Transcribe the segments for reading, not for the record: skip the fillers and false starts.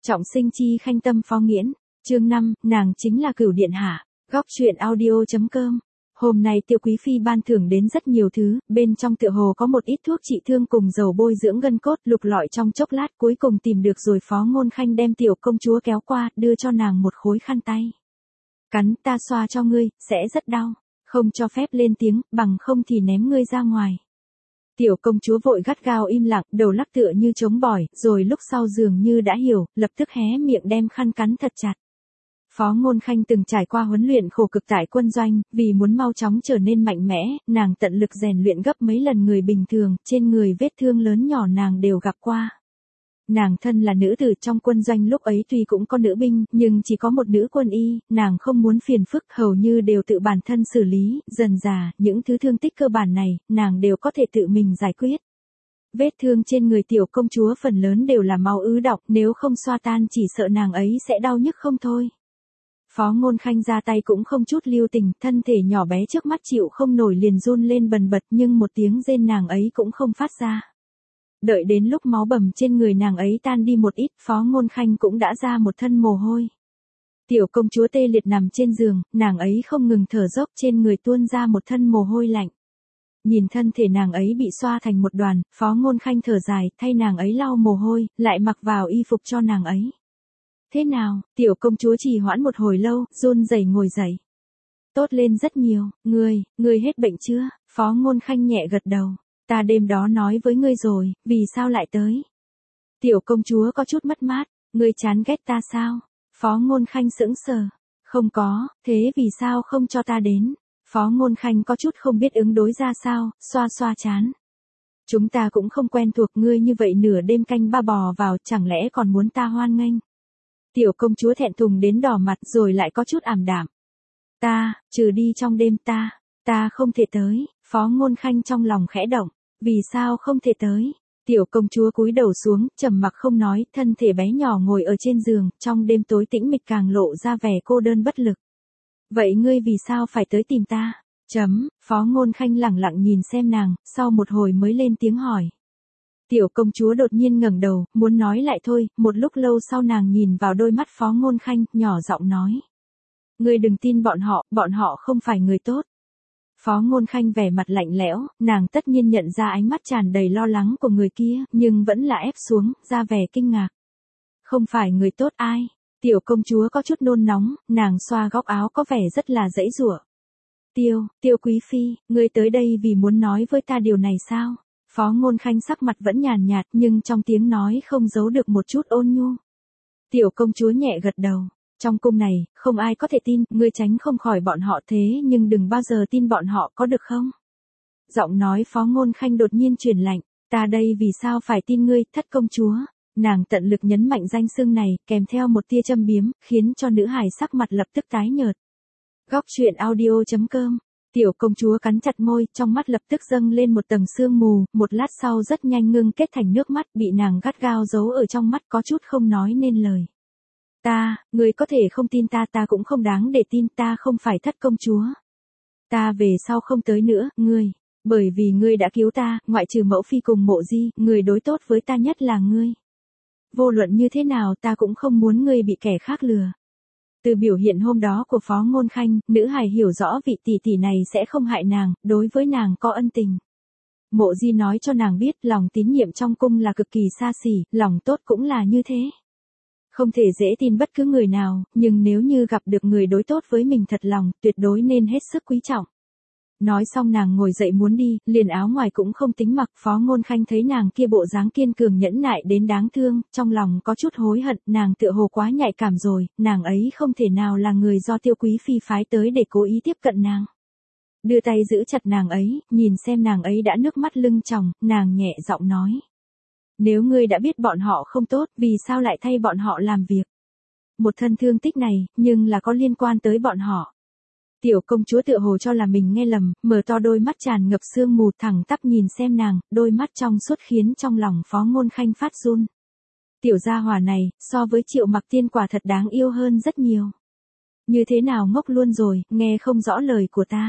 Trọng sinh chi khanh tâm phó nghiễn, chương 5, nàng chính là Cửu điện hạ. Góc truyện audio.com. Hôm nay Tiêu Quý Phi ban thưởng đến rất nhiều thứ, bên trong tựa hồ có một ít thuốc trị thương cùng dầu bôi dưỡng gân cốt, lục lọi trong chốc lát cuối cùng tìm được rồi. Phó Ngôn Khanh đem tiểu công chúa kéo qua, đưa cho nàng một khối khăn tay. Cắn, ta xoa cho ngươi, sẽ rất đau, không cho phép lên tiếng, bằng không thì ném ngươi ra ngoài. Tiểu công chúa vội gắt gao im lặng, đầu lắc tựa như trống bỏi, rồi lúc sau dường như đã hiểu, lập tức hé miệng đem khăn cắn thật chặt. Phó Ngôn Khanh từng trải qua huấn luyện khổ cực tại quân doanh, vì muốn mau chóng trở nên mạnh mẽ, nàng tận lực rèn luyện gấp mấy lần người bình thường, trên người vết thương lớn nhỏ nàng đều gặp qua. Nàng thân là nữ tử trong quân doanh lúc ấy tuy cũng có nữ binh, nhưng chỉ có một nữ quân y, nàng không muốn phiền phức, hầu như đều tự bản thân xử lý, dần dà, những thứ thương tích cơ bản này, nàng đều có thể tự mình giải quyết. Vết thương trên người tiểu công chúa phần lớn đều là máu ứ đọng, nếu không xoa tan chỉ sợ nàng ấy sẽ đau nhức không thôi. Phó Ngôn Khanh ra tay cũng không chút lưu tình, thân thể nhỏ bé trước mắt chịu không nổi liền run lên bần bật, nhưng một tiếng rên nàng ấy cũng không phát ra. Đợi đến lúc máu bầm trên người nàng ấy tan đi một ít, Phó Ngôn Khanh cũng đã ra một thân mồ hôi. Tiểu công chúa tê liệt nằm trên giường, nàng ấy không ngừng thở dốc, trên người tuôn ra một thân mồ hôi lạnh. Nhìn thân thể nàng ấy bị xoa thành một đoàn, Phó Ngôn Khanh thở dài, thay nàng ấy lau mồ hôi, lại mặc vào y phục cho nàng ấy. Thế nào, tiểu công chúa trì hoãn một hồi lâu, run rẩy ngồi dậy. Tốt lên rất nhiều, ngươi hết bệnh chưa? Phó Ngôn Khanh nhẹ gật đầu. Ta đêm đó nói với ngươi rồi, vì sao lại tới? Tiểu công chúa có chút mất mát, ngươi chán ghét ta sao? Phó Ngôn Khanh sững sờ. Không có, thế vì sao không cho ta đến? Phó Ngôn Khanh có chút không biết ứng đối ra sao, xoa xoa chán. Chúng ta cũng không quen thuộc, ngươi như vậy nửa đêm canh ba bò vào, chẳng lẽ còn muốn ta hoan nghênh? Tiểu công chúa thẹn thùng đến đỏ mặt rồi lại có chút ảm đạm. Trừ đi trong đêm ta không thể tới. Phó Ngôn Khanh trong lòng khẽ động, vì sao không thể tới? Tiểu công chúa cúi đầu xuống, trầm mặc không nói, thân thể bé nhỏ ngồi ở trên giường, trong đêm tối tĩnh mịch càng lộ ra vẻ cô đơn bất lực. Vậy ngươi vì sao phải tới tìm ta? Phó Ngôn Khanh lẳng lặng nhìn xem nàng, sau một hồi mới lên tiếng hỏi. Tiểu công chúa đột nhiên ngẩng đầu, muốn nói lại thôi, một lúc lâu sau nàng nhìn vào đôi mắt Phó Ngôn Khanh, nhỏ giọng nói. Ngươi đừng tin bọn họ không phải người tốt. Phó Ngôn Khanh vẻ mặt lạnh lẽo, nàng tất nhiên nhận ra ánh mắt tràn đầy lo lắng của người kia, nhưng vẫn là ép xuống, ra vẻ kinh ngạc. Không phải người tốt ai? Tiểu công chúa có chút nôn nóng, nàng xoa góc áo có vẻ rất là giãy giụa. Tiêu Quý Phi, ngươi tới đây vì muốn nói với ta điều này sao? Phó Ngôn Khanh sắc mặt vẫn nhàn nhạt nhưng trong tiếng nói không giấu được một chút ôn nhu. Tiểu công chúa nhẹ gật đầu. Trong cung này, không ai có thể tin, ngươi tránh không khỏi bọn họ thế nhưng đừng bao giờ tin bọn họ có được không? Giọng nói Phó Ngôn Khanh đột nhiên chuyển lạnh, ta đây vì sao phải tin ngươi, thất công chúa? Nàng tận lực nhấn mạnh danh xưng này, kèm theo một tia châm biếm, khiến cho nữ hài sắc mặt lập tức tái nhợt. Góc truyện audio.com. Tiểu công chúa cắn chặt môi, trong mắt lập tức dâng lên một tầng sương mù, một lát sau rất nhanh ngưng kết thành nước mắt, bị nàng gắt gao giấu ở trong mắt, có chút không nói nên lời. Ngươi có thể không tin ta cũng không đáng để tin, ta không phải thất công chúa. Ta về sau không tới nữa, bởi vì ngươi đã cứu ta, ngoại trừ mẫu phi cùng Mộ Di, người đối tốt với ta nhất là ngươi. Vô luận như thế nào ta cũng không muốn ngươi bị kẻ khác lừa. Từ biểu hiện hôm đó của Phó Ngôn Khanh, nữ hài hiểu rõ vị tỷ tỷ này sẽ không hại nàng, đối với nàng có ân tình. Mộ Di nói cho nàng biết lòng tín nhiệm trong cung là cực kỳ xa xỉ, lòng tốt cũng là như thế. Không thể dễ tin bất cứ người nào, nhưng nếu như gặp được người đối tốt với mình thật lòng, tuyệt đối nên hết sức quý trọng. Nói xong nàng ngồi dậy muốn đi, liền áo ngoài cũng không tính mặc. Phó Ngôn Khanh thấy nàng kia bộ dáng kiên cường nhẫn nại đến đáng thương, trong lòng có chút hối hận, nàng tựa hồ quá nhạy cảm rồi, nàng ấy không thể nào là người do Tiêu Quý Phi phái tới để cố ý tiếp cận nàng. Đưa tay giữ chặt nàng ấy, nhìn xem nàng ấy đã nước mắt lưng tròng, nàng nhẹ giọng nói. Nếu ngươi đã biết bọn họ không tốt, vì sao lại thay bọn họ làm việc? Một thân thương tích này, nhưng là có liên quan tới bọn họ. Tiểu công chúa tựa hồ cho là mình nghe lầm, mở to đôi mắt tràn ngập sương mù thẳng tắp nhìn xem nàng, đôi mắt trong suốt khiến trong lòng Phó Ngôn Khanh phát run. Tiểu gia hỏa này, so với Triệu Mặc Tiên quả thật đáng yêu hơn rất nhiều. Như thế nào ngốc luôn rồi, nghe không rõ lời của ta.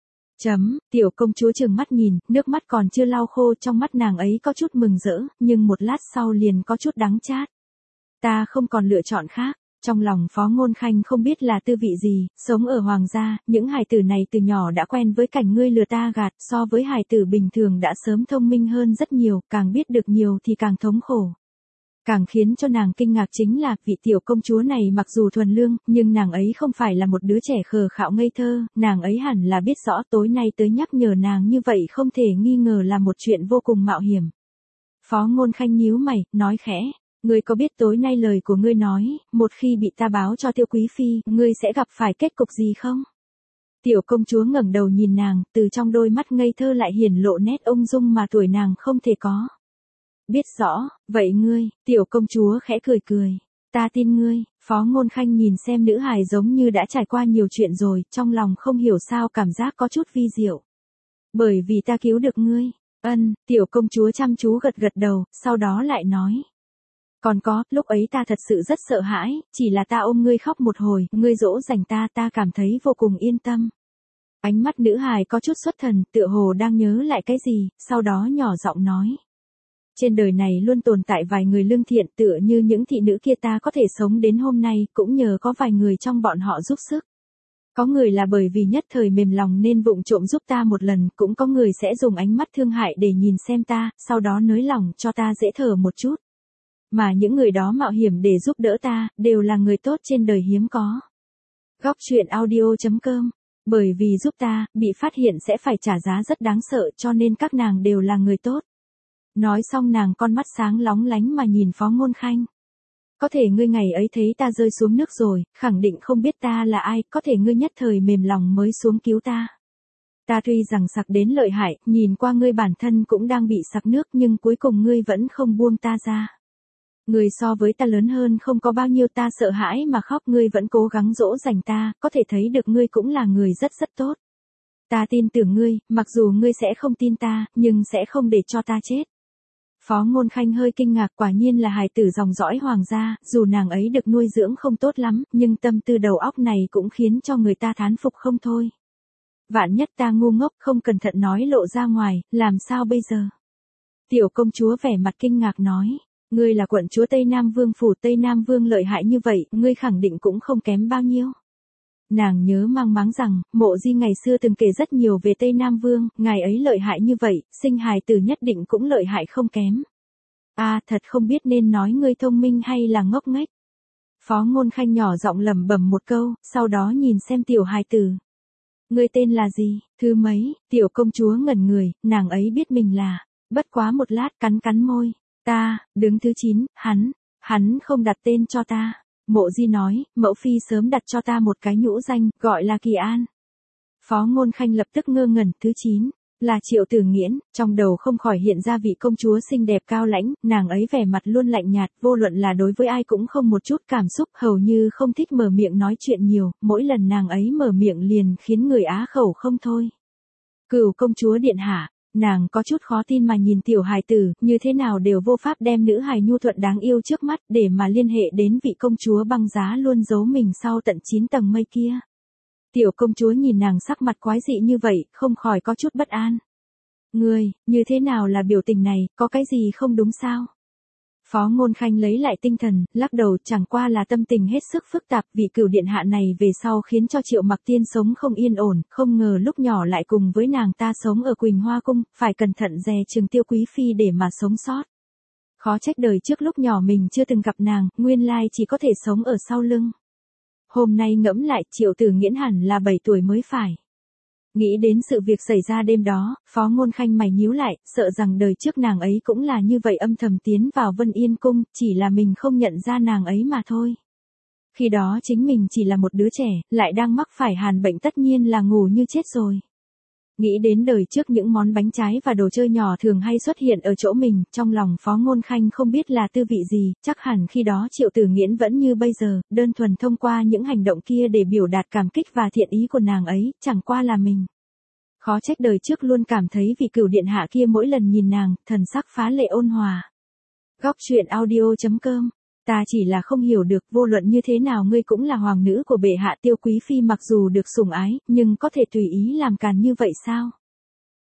Tiểu công chúa trừng mắt nhìn, nước mắt còn chưa lau khô, trong mắt nàng ấy có chút mừng rỡ, nhưng một lát sau liền có chút đắng chát. Ta không còn lựa chọn khác. Trong lòng Phó Ngôn Khanh không biết là tư vị gì, sống ở hoàng gia, những hài tử này từ nhỏ đã quen với cảnh ngươi lừa ta gạt, so với hài tử bình thường đã sớm thông minh hơn rất nhiều, càng biết được nhiều thì càng thống khổ. Càng khiến cho nàng kinh ngạc chính là, vị tiểu công chúa này mặc dù thuần lương, nhưng nàng ấy không phải là một đứa trẻ khờ khạo ngây thơ, nàng ấy hẳn là biết rõ tối nay tới nhắc nhở nàng như vậy không thể nghi ngờ là một chuyện vô cùng mạo hiểm. Phó Ngôn Khanh nhíu mày, nói khẽ, ngươi có biết tối nay lời của ngươi nói, một khi bị ta báo cho Tiêu Quý Phi, ngươi sẽ gặp phải kết cục gì không? Tiểu công chúa ngẩng đầu nhìn nàng, từ trong đôi mắt ngây thơ lại hiển lộ nét ung dung mà tuổi nàng không thể có. Biết rõ, vậy ngươi, tiểu công chúa khẽ cười cười. Ta tin ngươi. Phó Ngôn Khanh nhìn xem nữ hài giống như đã trải qua nhiều chuyện rồi, trong lòng không hiểu sao cảm giác có chút vi diệu. Bởi vì ta cứu được ngươi. Tiểu công chúa chăm chú gật gật đầu, sau đó lại nói. Còn có, lúc ấy ta thật sự rất sợ hãi, chỉ là ta ôm ngươi khóc một hồi, ngươi dỗ dành ta cảm thấy vô cùng yên tâm. Ánh mắt nữ hài có chút xuất thần, tựa hồ đang nhớ lại cái gì, sau đó nhỏ giọng nói. Trên đời này luôn tồn tại vài người lương thiện tựa như những thị nữ kia ta có thể sống đến hôm nay cũng nhờ có vài người trong bọn họ giúp sức. Có người là bởi vì nhất thời mềm lòng nên vụng trộm giúp ta một lần, cũng có người sẽ dùng ánh mắt thương hại để nhìn xem ta, sau đó nới lòng cho ta dễ thở một chút. Mà những người đó mạo hiểm để giúp đỡ ta, đều là người tốt trên đời hiếm có. Góc truyện audio.com. Bởi vì giúp ta, bị phát hiện sẽ phải trả giá rất đáng sợ cho nên các nàng đều là người tốt. Nói xong nàng con mắt sáng lóng lánh mà nhìn Phó Ngôn Khanh. Có thể ngươi ngày ấy thấy ta rơi xuống nước rồi, khẳng định không biết ta là ai, có thể ngươi nhất thời mềm lòng mới xuống cứu ta. Ta tuy rằng sặc đến lợi hại, nhìn qua ngươi bản thân cũng đang bị sặc nước nhưng cuối cùng ngươi vẫn không buông ta ra. Ngươi so với ta lớn hơn không có bao nhiêu ta sợ hãi mà khóc ngươi vẫn cố gắng dỗ dành ta, có thể thấy được ngươi cũng là người rất rất tốt. Ta tin tưởng ngươi, mặc dù ngươi sẽ không tin ta, nhưng sẽ không để cho ta chết. Phó Ngôn Khanh hơi kinh ngạc quả nhiên là hài tử dòng dõi hoàng gia, dù nàng ấy được nuôi dưỡng không tốt lắm, nhưng tâm tư đầu óc này cũng khiến cho người ta thán phục không thôi. Vạn nhất ta ngu ngốc không cẩn thận nói lộ ra ngoài, làm sao bây giờ? Tiểu công chúa vẻ mặt kinh ngạc nói, ngươi là quận chúa Tây Nam Vương phủ Tây Nam Vương lợi hại như vậy, ngươi khẳng định cũng không kém bao nhiêu. Nàng nhớ mang máng rằng, Mộ Di ngày xưa từng kể rất nhiều về Tây Nam Vương, ngài ấy lợi hại như vậy, sinh hài tử nhất định cũng lợi hại không kém. Thật không biết nên nói ngươi thông minh hay là ngốc nghếch. Phó Ngôn Khanh nhỏ giọng lẩm bẩm một câu, sau đó nhìn xem tiểu hài tử. Ngươi tên là gì, thứ mấy? Tiểu công chúa ngẩn người, nàng ấy biết mình là, bất quá một lát cắn cắn môi. Ta, đứng thứ 9, hắn không đặt tên cho ta. Mộ Di nói, mẫu phi sớm đặt cho ta một cái nhũ danh, gọi là Kỳ An. Phó Ngôn Khanh lập tức ngơ ngẩn, thứ 9, là Triệu Tử Nghiễn, trong đầu không khỏi hiện ra vị công chúa xinh đẹp cao lãnh, nàng ấy vẻ mặt luôn lạnh nhạt, vô luận là đối với ai cũng không một chút cảm xúc, hầu như không thích mở miệng nói chuyện nhiều, mỗi lần nàng ấy mở miệng liền khiến người á khẩu không thôi. Cửu công chúa điện hạ. Nàng có chút khó tin mà nhìn tiểu hài tử, như thế nào đều vô pháp đem nữ hài nhu thuận đáng yêu trước mắt để mà liên hệ đến vị công chúa băng giá luôn giấu mình sau tận 9 tầng mây kia. Tiểu công chúa nhìn nàng sắc mặt quái dị như vậy, không khỏi có chút bất an. Ngươi, như thế nào là biểu tình này, có cái gì không đúng sao? Phó Ngôn Khanh lấy lại tinh thần, lắc đầu chẳng qua là tâm tình hết sức phức tạp vì cửu điện hạ này về sau khiến cho Triệu Mặc Tiên sống không yên ổn, không ngờ lúc nhỏ lại cùng với nàng ta sống ở Quỳnh Hoa Cung, phải cẩn thận dè chừng Tiêu Quý Phi để mà sống sót. Khó trách đời trước lúc nhỏ mình chưa từng gặp nàng, nguyên lai chỉ có thể sống ở sau lưng. Hôm nay ngẫm lại Triệu Tử Nghiễn hẳn là 7 tuổi mới phải. Nghĩ đến sự việc xảy ra đêm đó, Phó Ngôn Khanh mày nhíu lại, sợ rằng đời trước nàng ấy cũng là như vậy âm thầm tiến vào Vân Yên Cung, chỉ là mình không nhận ra nàng ấy mà thôi. Khi đó chính mình chỉ là một đứa trẻ, lại đang mắc phải hàn bệnh tất nhiên là ngủ như chết rồi. Nghĩ đến đời trước những món bánh trái và đồ chơi nhỏ thường hay xuất hiện ở chỗ mình, trong lòng Phó Ngôn Khanh không biết là tư vị gì, chắc hẳn khi đó Triệu Tử Nghiễn vẫn như bây giờ, đơn thuần thông qua những hành động kia để biểu đạt cảm kích và thiện ý của nàng ấy, chẳng qua là mình. Khó trách đời trước luôn cảm thấy vị cửu điện hạ kia mỗi lần nhìn nàng, thần sắc phá lệ ôn hòa. Góc truyện audio.com. Ta chỉ là không hiểu được vô luận như thế nào ngươi cũng là hoàng nữ của bệ hạ Tiêu Quý Phi mặc dù được sủng ái, nhưng có thể tùy ý làm càn như vậy sao?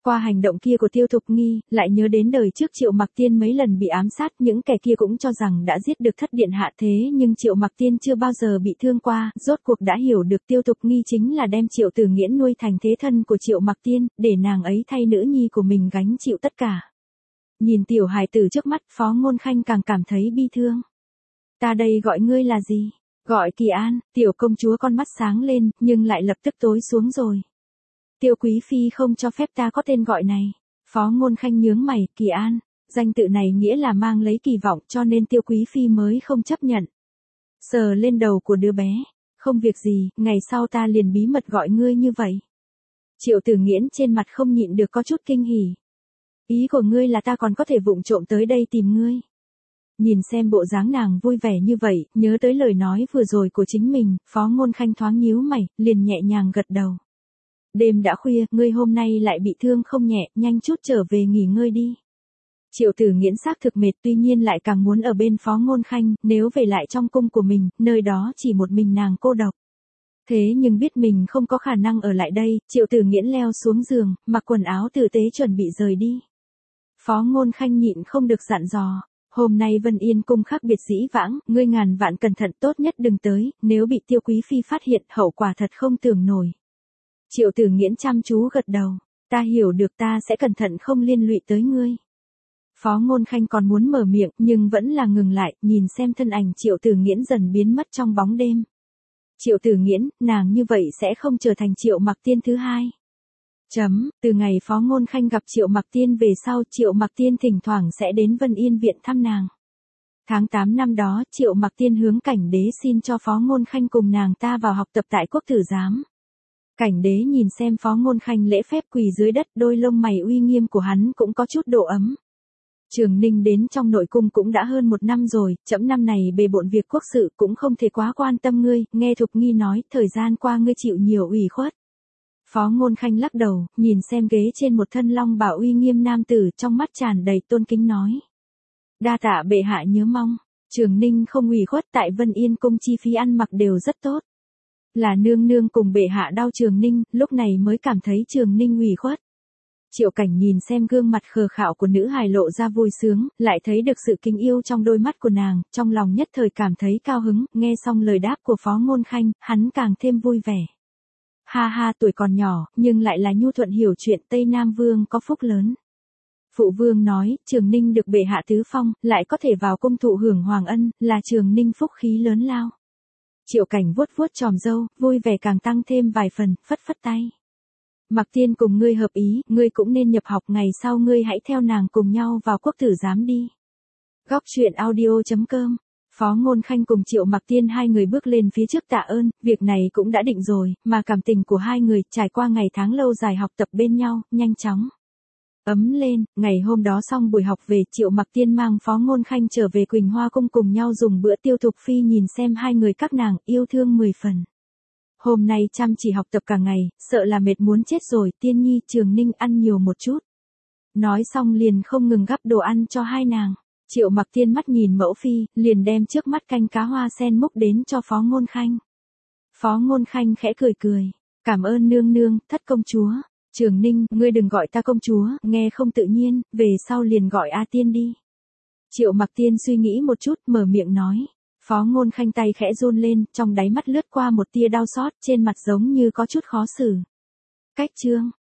Qua hành động kia của Tiêu Thục Nghi, lại nhớ đến đời trước Triệu Mặc Tiên mấy lần bị ám sát, những kẻ kia cũng cho rằng đã giết được thất điện hạ, thế nhưng Triệu Mặc Tiên chưa bao giờ bị thương qua, rốt cuộc đã hiểu được Tiêu Thục Nghi chính là đem Triệu Tử Nghiễn nuôi thành thế thân của Triệu Mặc Tiên, để nàng ấy thay nữ nhi của mình gánh chịu tất cả. Nhìn tiểu hài tử trước mắt, Phó Ngôn Khanh càng cảm thấy bi thương. Ta đây gọi ngươi là gì? Gọi Kỳ An. Tiểu công chúa con mắt sáng lên, nhưng lại lập tức tối xuống rồi. Tiêu quý phi không cho phép ta có tên gọi này. Phó Ngôn Khanh nhướng mày. Kỳ An, danh tự này nghĩa là mang lấy kỳ vọng, cho nên Tiêu quý phi mới không chấp nhận. Sờ lên đầu của đứa bé. Không việc gì, ngày sau ta liền bí mật gọi ngươi như vậy. Triệu Tử Nghiễn trên mặt không nhịn được có chút kinh hỉ. Ý của ngươi là ta còn có thể vụng trộm tới đây tìm ngươi. Nhìn xem bộ dáng nàng vui vẻ như vậy, nhớ tới lời nói vừa rồi của chính mình, Phó Ngôn Khanh thoáng nhíu mày, liền nhẹ nhàng gật đầu. Đêm đã khuya, ngươi hôm nay lại bị thương không nhẹ, nhanh chút trở về nghỉ ngơi đi. Triệu Tử Nghiễn xác thực mệt, tuy nhiên lại càng muốn ở bên Phó Ngôn Khanh, nếu về lại trong cung của mình, nơi đó chỉ một mình nàng cô độc. Thế nhưng biết mình không có khả năng ở lại đây, Triệu Tử Nghiễn leo xuống giường, mặc quần áo tử tế chuẩn bị rời đi. Phó Ngôn Khanh nhịn không được dặn dò. Hôm nay Vân Yên cung khác biệt dĩ vãng, ngươi ngàn vạn cẩn thận, tốt nhất đừng tới, nếu bị Tiêu quý phi phát hiện, hậu quả thật không tưởng nổi. Triệu Tử Nghiễn chăm chú gật đầu, ta hiểu được, ta sẽ cẩn thận không liên lụy tới ngươi. Phó Ngôn Khanh còn muốn mở miệng, nhưng vẫn là ngừng lại, nhìn xem thân ảnh Triệu Tử Nghiễn dần biến mất trong bóng đêm. Triệu Tử Nghiễn, nàng như vậy sẽ không trở thành Triệu Mặc Tiên thứ hai. Từ ngày Phó Ngôn Khanh gặp Triệu Mặc Tiên về sau, Triệu Mặc Tiên thỉnh thoảng sẽ đến Vân Yên viện thăm nàng. Tháng 8 năm đó, Triệu Mặc Tiên hướng Cảnh Đế xin cho Phó Ngôn Khanh cùng nàng ta vào học tập tại Quốc Tử Giám. Cảnh Đế nhìn xem Phó Ngôn Khanh lễ phép quỳ dưới đất, đôi lông mày uy nghiêm của hắn cũng có chút độ ấm. Trường Ninh đến trong nội cung cũng đã hơn 1 năm rồi, trẫm năm này bề bộn việc quốc sự cũng không thể quá quan tâm ngươi, nghe Thục Nghi nói, thời gian qua ngươi chịu nhiều ủy khuất. Phó Ngôn Khanh lắc đầu, nhìn xem ghế trên một thân long bào uy nghiêm nam tử, trong mắt tràn đầy tôn kính nói. Đa tạ bệ hạ nhớ mong, Trường Ninh không ủy khuất, tại Vân Yên cung chi phí ăn mặc đều rất tốt. Là nương nương cùng bệ hạ đau Trường Ninh, lúc này mới cảm thấy Trường Ninh ủy khuất. Triệu Cảnh nhìn xem gương mặt khờ khạo của nữ hài lộ ra vui sướng, lại thấy được sự kính yêu trong đôi mắt của nàng, trong lòng nhất thời cảm thấy cao hứng, nghe xong lời đáp của Phó Ngôn Khanh, hắn càng thêm vui vẻ. Ha ha, tuổi còn nhỏ, nhưng lại là nhu thuận hiểu chuyện, Tây Nam Vương có phúc lớn. Phụ Vương nói, Trường Ninh được bệ hạ tứ phong, lại có thể vào cung thụ hưởng hoàng ân, là Trường Ninh phúc khí lớn lao. Triệu Cảnh vuốt vuốt chòm râu, vui vẻ càng tăng thêm vài phần, phất phất tay. Mặc Tiên cùng ngươi hợp ý, ngươi cũng nên nhập học, ngày sau ngươi hãy theo nàng cùng nhau vào Quốc Tử Giám đi. Góc truyện audio.com. Phó Ngôn Khanh cùng Triệu Mặc Tiên hai người bước lên phía trước tạ ơn, việc này cũng đã định rồi, mà cảm tình của hai người trải qua ngày tháng lâu dài học tập bên nhau, nhanh chóng ấm lên. Ngày hôm đó xong buổi học về, Triệu Mặc Tiên mang Phó Ngôn Khanh trở về Quỳnh Hoa cung cùng nhau dùng bữa. Tiêu Thục Phi nhìn xem hai người các nàng, yêu thương 10 phần. Hôm nay chăm chỉ học tập cả ngày, sợ là mệt muốn chết rồi, Tiên Nhi, Trường Ninh ăn nhiều một chút. Nói xong liền không ngừng gắp đồ ăn cho hai nàng. Triệu Mặc Tiên mắt nhìn mẫu phi, liền đem trước mắt canh cá hoa sen múc đến cho Phó Ngôn Khanh. Phó Ngôn Khanh khẽ cười cười, cảm ơn nương nương, thất công chúa. Trường Ninh, ngươi đừng gọi ta công chúa, nghe không tự nhiên, về sau liền gọi A Tiên đi. Triệu Mặc Tiên suy nghĩ một chút, mở miệng nói. Phó Ngôn Khanh tay khẽ run lên, trong đáy mắt lướt qua một tia đau xót, trên mặt giống như có chút khó xử. Cách chương.